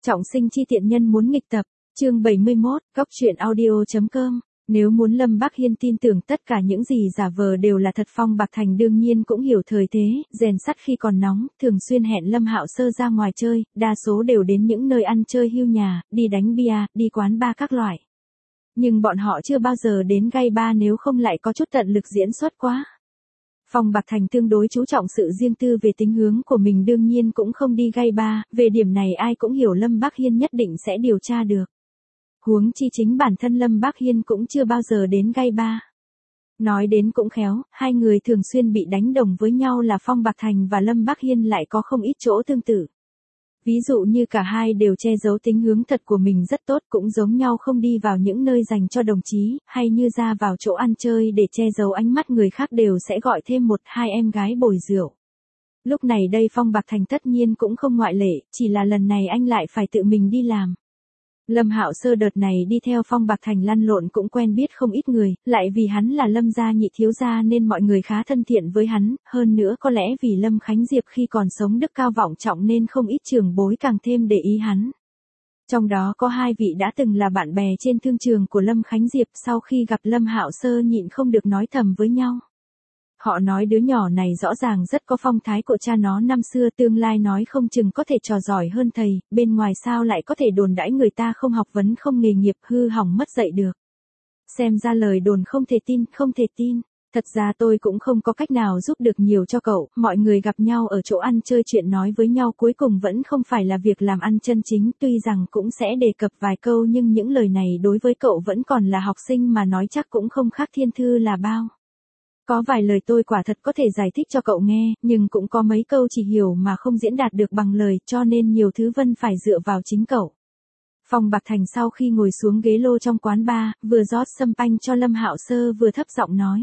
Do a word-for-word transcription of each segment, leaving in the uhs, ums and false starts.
Trọng sinh chi tiện nhân muốn nghịch tập, chương bảy mươi mốt, góc truyện audio.com. Nếu muốn Lâm Bắc Hiên tin tưởng tất cả những gì giả vờ đều là thật, Phong Bạc Thành đương nhiên cũng hiểu thời thế, rèn sắt khi còn nóng, thường xuyên hẹn Lâm Hạo Sơ ra ngoài chơi, đa số đều đến những nơi ăn chơi hiu nhà, đi đánh bia, đi quán bar các loại. Nhưng bọn họ chưa bao giờ đến gay bar, nếu không lại có chút tận lực diễn xuất quá. Phong Bạc Thành tương đối chú trọng sự riêng tư về tính hướng của mình, đương nhiên cũng không đi gay bar, về điểm này ai cũng hiểu Lâm Bắc Hiên nhất định sẽ điều tra được. Huống chi chính bản thân Lâm Bắc Hiên cũng chưa bao giờ đến gay bar. Nói đến cũng khéo, hai người thường xuyên bị đánh đồng với nhau là Phong Bạc Thành và Lâm Bắc Hiên lại có không ít chỗ tương tự. Ví dụ như cả hai đều che giấu tính hướng thật của mình rất tốt, cũng giống nhau không đi vào những nơi dành cho đồng chí, hay như ra vào chỗ ăn chơi để che giấu ánh mắt người khác đều sẽ gọi thêm một hai em gái bồi rượu. Lúc này đây Phong Bạc Thành tất nhiên cũng không ngoại lệ, chỉ là lần này anh lại phải tự mình đi làm. Lâm Hạo Sơ đợt này đi theo Phong Bạc Thành lăn lộn cũng quen biết không ít người, lại vì hắn là Lâm gia nhị thiếu gia nên mọi người khá thân thiện với hắn, hơn nữa có lẽ vì Lâm Khánh Diệp khi còn sống đức cao vọng trọng nên không ít trưởng bối càng thêm để ý hắn. Trong đó có hai vị đã từng là bạn bè trên thương trường của Lâm Khánh Diệp, sau khi gặp Lâm Hạo Sơ nhịn không được nói thầm với nhau. Họ nói đứa nhỏ này rõ ràng rất có phong thái của cha nó năm xưa, tương lai nói không chừng có thể trò giỏi hơn thầy, bên ngoài sao lại có thể đồn đãi người ta không học vấn không nghề nghiệp, hư hỏng mất dạy được. Xem ra lời đồn không thể tin, không thể tin. Thật ra tôi cũng không có cách nào giúp được nhiều cho cậu, mọi người gặp nhau ở chỗ ăn chơi chuyện nói với nhau cuối cùng vẫn không phải là việc làm ăn chân chính, tuy rằng cũng sẽ đề cập vài câu nhưng những lời này đối với cậu vẫn còn là học sinh mà nói chắc cũng không khác thiên thư là bao. Có vài lời tôi quả thật có thể giải thích cho cậu nghe, nhưng cũng có mấy câu chỉ hiểu mà không diễn đạt được bằng lời, cho nên nhiều thứ Vân phải dựa vào chính cậu. Phong Bạc Thành sau khi ngồi xuống ghế lô trong quán bar, vừa rót sâm panh cho Lâm Hạo Sơ vừa thấp giọng nói.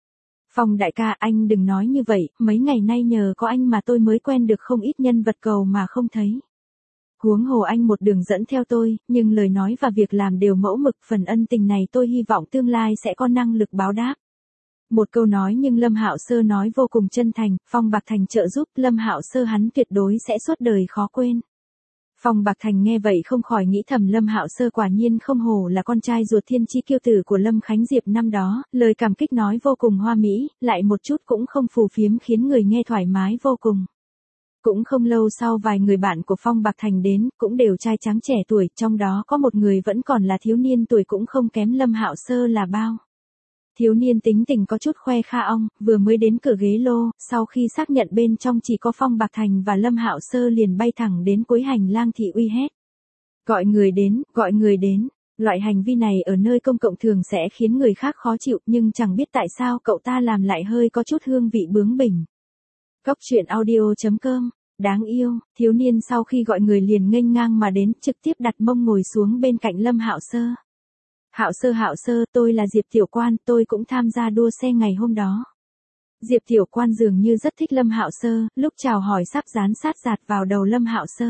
Phong đại ca, anh đừng nói như vậy, mấy ngày nay nhờ có anh mà tôi mới quen được không ít nhân vật cầu mà không thấy. Huống hồ anh một đường dẫn theo tôi, nhưng lời nói và việc làm đều mẫu mực, phần ân tình này tôi hy vọng tương lai sẽ có năng lực báo đáp. Một câu nói nhưng Lâm Hạo Sơ nói vô cùng chân thành, Phong Bạc Thành trợ giúp Lâm Hạo Sơ hắn tuyệt đối sẽ suốt đời khó quên. Phong Bạc Thành nghe vậy không khỏi nghĩ thầm Lâm Hạo Sơ quả nhiên không hổ là con trai ruột thiên chi kiêu tử của Lâm Khánh Diệp năm đó, lời cảm kích nói vô cùng hoa mỹ, lại một chút cũng không phù phiếm khiến người nghe thoải mái vô cùng. Cũng không lâu sau vài người bạn của Phong Bạc Thành đến, cũng đều trai tráng trẻ tuổi, trong đó có một người vẫn còn là thiếu niên tuổi cũng không kém Lâm Hạo Sơ là bao. Thiếu niên tính tình có chút khoe kha ong, vừa mới đến cửa ghế lô, sau khi xác nhận bên trong chỉ có Phong Bạc Thành và Lâm Hạo Sơ liền bay thẳng đến cuối hành lang thị uy hét. Gọi người đến, gọi người đến. Loại hành vi này ở nơi công cộng thường sẽ khiến người khác khó chịu, nhưng chẳng biết tại sao cậu ta làm lại hơi có chút hương vị bướng bỉnh. Góc truyện audio.com. Đáng yêu, thiếu niên sau khi gọi người liền nghênh ngang mà đến, trực tiếp đặt mông ngồi xuống bên cạnh Lâm Hạo Sơ. Hạo Sơ Hạo Sơ, tôi là Diệp Tiểu Quan, tôi cũng tham gia đua xe ngày hôm đó. Diệp Tiểu Quan dường như rất thích Lâm Hạo Sơ, lúc chào hỏi sắp dán sát dạt vào đầu Lâm Hạo Sơ.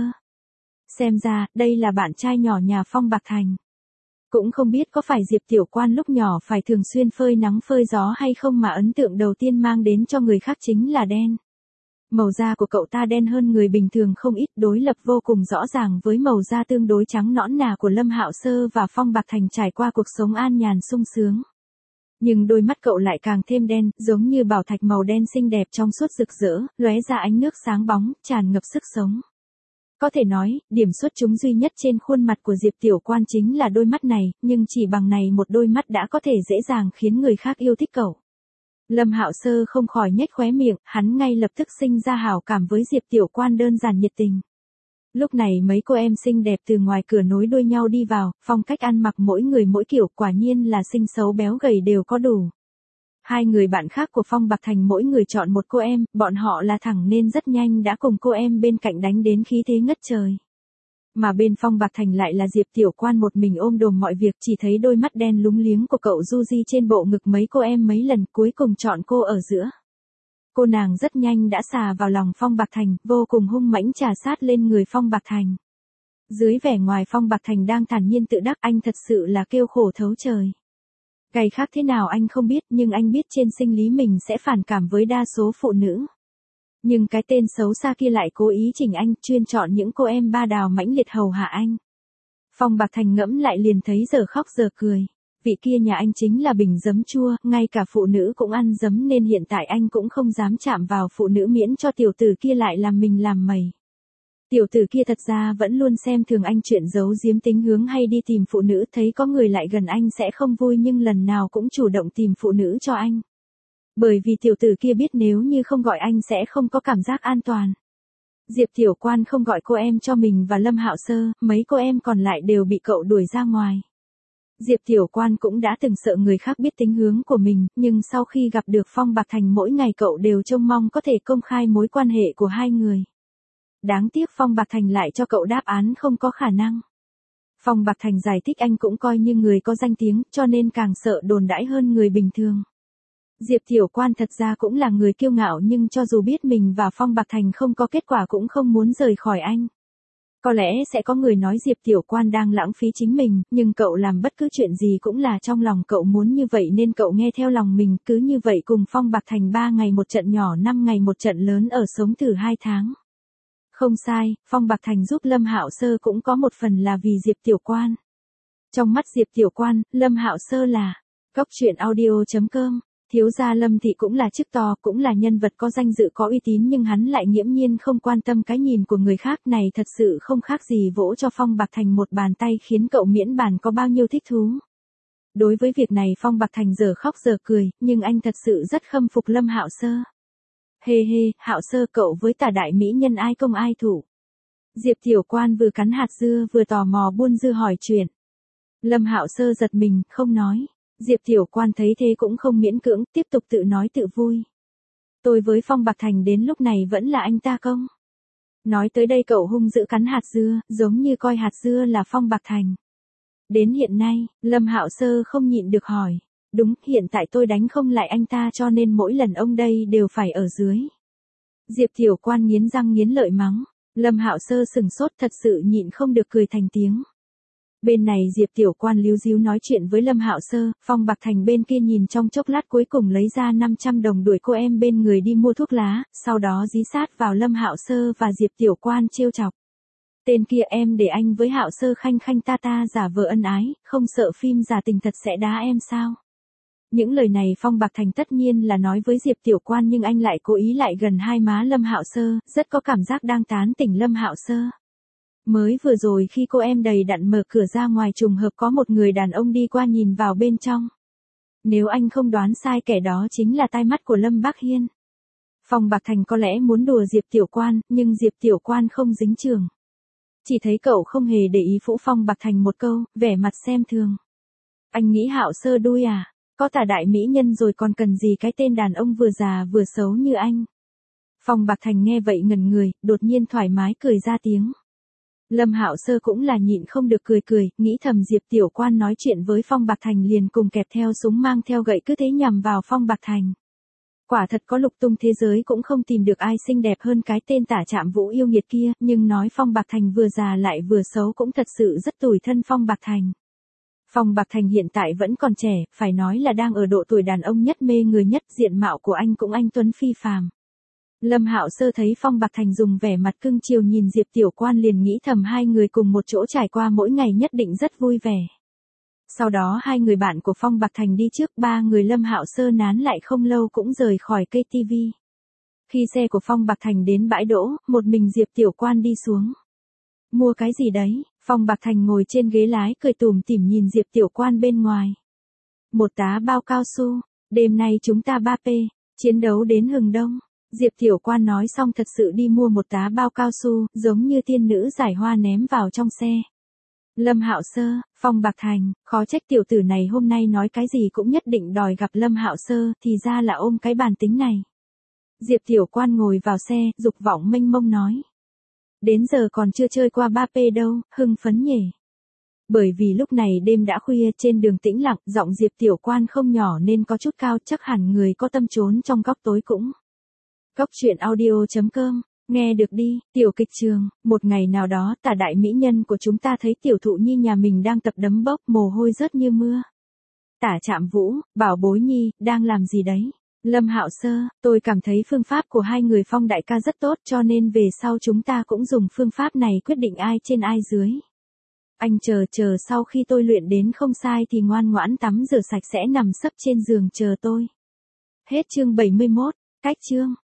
Xem ra, đây là bạn trai nhỏ nhà Phong Bạc Thành. Cũng không biết có phải Diệp Tiểu Quan lúc nhỏ phải thường xuyên phơi nắng phơi gió hay không mà ấn tượng đầu tiên mang đến cho người khác chính là đen. Màu da của cậu ta đen hơn người bình thường không ít, đối lập vô cùng rõ ràng với màu da tương đối trắng nõn nà của Lâm Hạo Sơ và Phong Bạc Thành trải qua cuộc sống an nhàn sung sướng. Nhưng đôi mắt cậu lại càng thêm đen, giống như bảo thạch màu đen xinh đẹp trong suốt rực rỡ, lóe ra ánh nước sáng bóng, tràn ngập sức sống. Có thể nói, điểm xuất chúng duy nhất trên khuôn mặt của Diệp Tiểu Quan chính là đôi mắt này, nhưng chỉ bằng này một đôi mắt đã có thể dễ dàng khiến người khác yêu thích cậu. Lâm Hạo Sơ không khỏi nhếch khóe miệng, hắn ngay lập tức sinh ra hảo cảm với Diệp Tiểu Quan đơn giản nhiệt tình. Lúc này mấy cô em xinh đẹp từ ngoài cửa nối đuôi nhau đi vào, phong cách ăn mặc mỗi người mỗi kiểu, quả nhiên là xinh xấu béo gầy đều có đủ. Hai người bạn khác của Phong Bạc Thành mỗi người chọn một cô em, bọn họ là thẳng nên rất nhanh đã cùng cô em bên cạnh đánh đến khí thế ngất trời. Mà bên Phong Bạc Thành lại là Diệp Tiểu Quan một mình ôm đồm mọi việc, chỉ thấy đôi mắt đen lúng liếng của cậu du di trên bộ ngực mấy cô em mấy lần, cuối cùng chọn cô ở giữa. Cô nàng rất nhanh đã xà vào lòng Phong Bạc Thành, vô cùng hung mãnh trà sát lên người Phong Bạc Thành. Dưới vẻ ngoài Phong Bạc Thành đang thản nhiên tự đắc, anh thật sự là kêu khổ thấu trời. Gay khác thế nào anh không biết, nhưng anh biết trên sinh lý mình sẽ phản cảm với đa số phụ nữ. Nhưng cái tên xấu xa kia lại cố ý chỉnh anh, chuyên chọn những cô em ba đào mãnh liệt hầu hạ anh. Phong Bạc Thành ngẫm lại liền thấy giờ khóc giờ cười. Vị kia nhà anh chính là bình giấm chua, ngay cả phụ nữ cũng ăn giấm nên hiện tại anh cũng không dám chạm vào phụ nữ miễn cho tiểu tử kia lại làm mình làm mày. Tiểu tử kia thật ra vẫn luôn xem thường anh chuyện giấu giếm tính hướng hay đi tìm phụ nữ, thấy có người lại gần anh sẽ không vui nhưng lần nào cũng chủ động tìm phụ nữ cho anh. Bởi vì tiểu tử kia biết nếu như không gọi anh sẽ không có cảm giác an toàn. Diệp Tiểu Quan không gọi cô em cho mình và Lâm Hạo Sơ, mấy cô em còn lại đều bị cậu đuổi ra ngoài. Diệp Tiểu Quan cũng đã từng sợ người khác biết tính hướng của mình, nhưng sau khi gặp được Phong Bạc Thành mỗi ngày cậu đều trông mong có thể công khai mối quan hệ của hai người. Đáng tiếc Phong Bạc Thành lại cho cậu đáp án không có khả năng. Phong Bạc Thành giải thích anh cũng coi như người có danh tiếng, cho nên càng sợ đồn đãi hơn người bình thường. Diệp Tiểu Quan thật ra cũng là người kiêu ngạo nhưng cho dù biết mình và Phong Bạc Thành không có kết quả cũng không muốn rời khỏi anh. Có lẽ sẽ có người nói Diệp Tiểu Quan đang lãng phí chính mình, nhưng cậu làm bất cứ chuyện gì cũng là trong lòng cậu muốn như vậy nên cậu nghe theo lòng mình, cứ như vậy cùng Phong Bạc Thành ba ngày một trận nhỏ năm ngày một trận lớn ở sống thử hai tháng. Không sai, Phong Bạc Thành giúp Lâm Hạo Sơ cũng có một phần là vì Diệp Tiểu Quan. Trong mắt Diệp Tiểu Quan, Lâm Hạo Sơ là Cóc Truyện Audio chấm com. Thiếu gia Lâm Thị cũng là chức to, cũng là nhân vật có danh dự có uy tín nhưng hắn lại nghiễm nhiên không quan tâm cái nhìn của người khác này thật sự không khác gì vỗ cho Phong Bạc Thành một bàn tay khiến cậu miễn bàn có bao nhiêu thích thú. Đối với việc này Phong Bạc Thành giờ khóc giờ cười, nhưng anh thật sự rất khâm phục Lâm Hạo Sơ. Hê hê, Hạo Sơ cậu với Tả đại mỹ nhân ai công ai thủ. Diệp Tiểu Quan vừa cắn hạt dưa vừa tò mò buôn dưa hỏi chuyện. Lâm Hạo Sơ giật mình, không nói. Diệp Tiểu Quan thấy thế cũng không miễn cưỡng, tiếp tục tự nói tự vui. Tôi với Phong Bạc Thành đến lúc này vẫn là anh ta công. Nói tới đây cậu hung dữ cắn hạt dưa, giống như coi hạt dưa là Phong Bạc Thành. Đến hiện nay, Lâm Hạo Sơ không nhịn được hỏi. Đúng, hiện tại tôi đánh không lại anh ta cho nên mỗi lần ông đây đều phải ở dưới. Diệp Tiểu Quan nghiến răng nghiến lợi mắng. Lâm Hạo Sơ sừng sốt thật sự nhịn không được cười thành tiếng. Bên này Diệp Tiểu Quan líu díu nói chuyện với Lâm Hạo Sơ, Phong Bạc Thành bên kia nhìn trong chốc lát cuối cùng lấy ra năm trăm đồng đuổi cô em bên người đi mua thuốc lá, sau đó dí sát vào Lâm Hạo Sơ và Diệp Tiểu Quan trêu chọc. Tên kia em để anh với Hạo Sơ khanh khanh ta ta giả vờ ân ái, không sợ phim giả tình thật sẽ đá em sao? Những lời này Phong Bạc Thành tất nhiên là nói với Diệp Tiểu Quan nhưng anh lại cố ý lại gần hai má Lâm Hạo Sơ, rất có cảm giác đang tán tỉnh Lâm Hạo Sơ. Mới vừa rồi khi cô em đầy đặn mở cửa ra ngoài trùng hợp có một người đàn ông đi qua nhìn vào bên trong. Nếu anh không đoán sai kẻ đó chính là tai mắt của Lâm Bác Hiên. Phong Bạc Thành có lẽ muốn đùa Diệp Tiểu Quan, nhưng Diệp Tiểu Quan không dính trường. Chỉ thấy cậu không hề để ý phũ Phong Bạc Thành một câu, vẻ mặt xem thường. Anh nghĩ Hạo Sơ đuôi à? Có Tả đại mỹ nhân rồi còn cần gì cái tên đàn ông vừa già vừa xấu như anh? Phong Bạc Thành nghe vậy ngẩn người, đột nhiên thoải mái cười ra tiếng. Lâm Hạo Sơ cũng là nhịn không được cười cười, nghĩ thầm Diệp Tiểu Quan nói chuyện với Phong Bạc Thành liền cùng kẹp theo súng mang theo gậy cứ thế nhằm vào Phong Bạc Thành. Quả thật có lục tung thế giới cũng không tìm được ai xinh đẹp hơn cái tên Tả Trạm Vũ yêu nghiệt kia, nhưng nói Phong Bạc Thành vừa già lại vừa xấu cũng thật sự rất tủi thân Phong Bạc Thành. Phong Bạc Thành hiện tại vẫn còn trẻ, phải nói là đang ở độ tuổi đàn ông nhất mê người nhất, diện mạo của anh cũng anh tuấn phi phàm. Lâm Hạo Sơ thấy Phong Bạc Thành dùng vẻ mặt cưng chiều nhìn Diệp Tiểu Quan liền nghĩ thầm hai người cùng một chỗ trải qua mỗi ngày nhất định rất vui vẻ. Sau đó hai người bạn của Phong Bạc Thành đi trước, ba người Lâm Hạo Sơ nán lại không lâu cũng rời khỏi cây tivi. Khi xe của Phong Bạc Thành đến bãi đỗ, một mình Diệp Tiểu Quan đi xuống. Mua cái gì đấy? Phong Bạc Thành ngồi trên ghế lái cười tủm tỉm nhìn Diệp Tiểu Quan bên ngoài. Một tá bao cao su, đêm nay chúng ta ba pê, chiến đấu đến hừng đông. Diệp Tiểu Quan nói xong thật sự đi mua một tá bao cao su, giống như tiên nữ giải hoa ném vào trong xe. Lâm Hạo Sơ, Phong Bạc Thành, khó trách tiểu tử này hôm nay nói cái gì cũng nhất định đòi gặp Lâm Hạo Sơ, thì ra là ôm cái bàn tính này. Diệp Tiểu Quan ngồi vào xe, dục vọng mênh mông nói. Đến giờ còn chưa chơi qua ba pê đâu, hưng phấn nhỉ. Bởi vì lúc này đêm đã khuya trên đường tĩnh lặng, giọng Diệp Tiểu Quan không nhỏ nên có chút cao, chắc hẳn người có tâm trốn trong góc tối cũng. Cóc Truyện Audio chấm com, nghe được đi, tiểu kịch trường, một ngày nào đó Tả đại mỹ nhân của chúng ta thấy tiểu thụ nhi nhà mình đang tập đấm bốc, mồ hôi rớt như mưa. Tả Trạm Vũ, bảo bối nhi, đang làm gì đấy? Lâm Hạo Sơ, tôi cảm thấy phương pháp của hai người Phong đại ca rất tốt cho nên về sau chúng ta cũng dùng phương pháp này quyết định ai trên ai dưới. Anh chờ chờ sau khi tôi luyện đến không sai thì ngoan ngoãn tắm rửa sạch sẽ nằm sấp trên giường chờ tôi. Hết chương bảy mươi mốt, cách chương.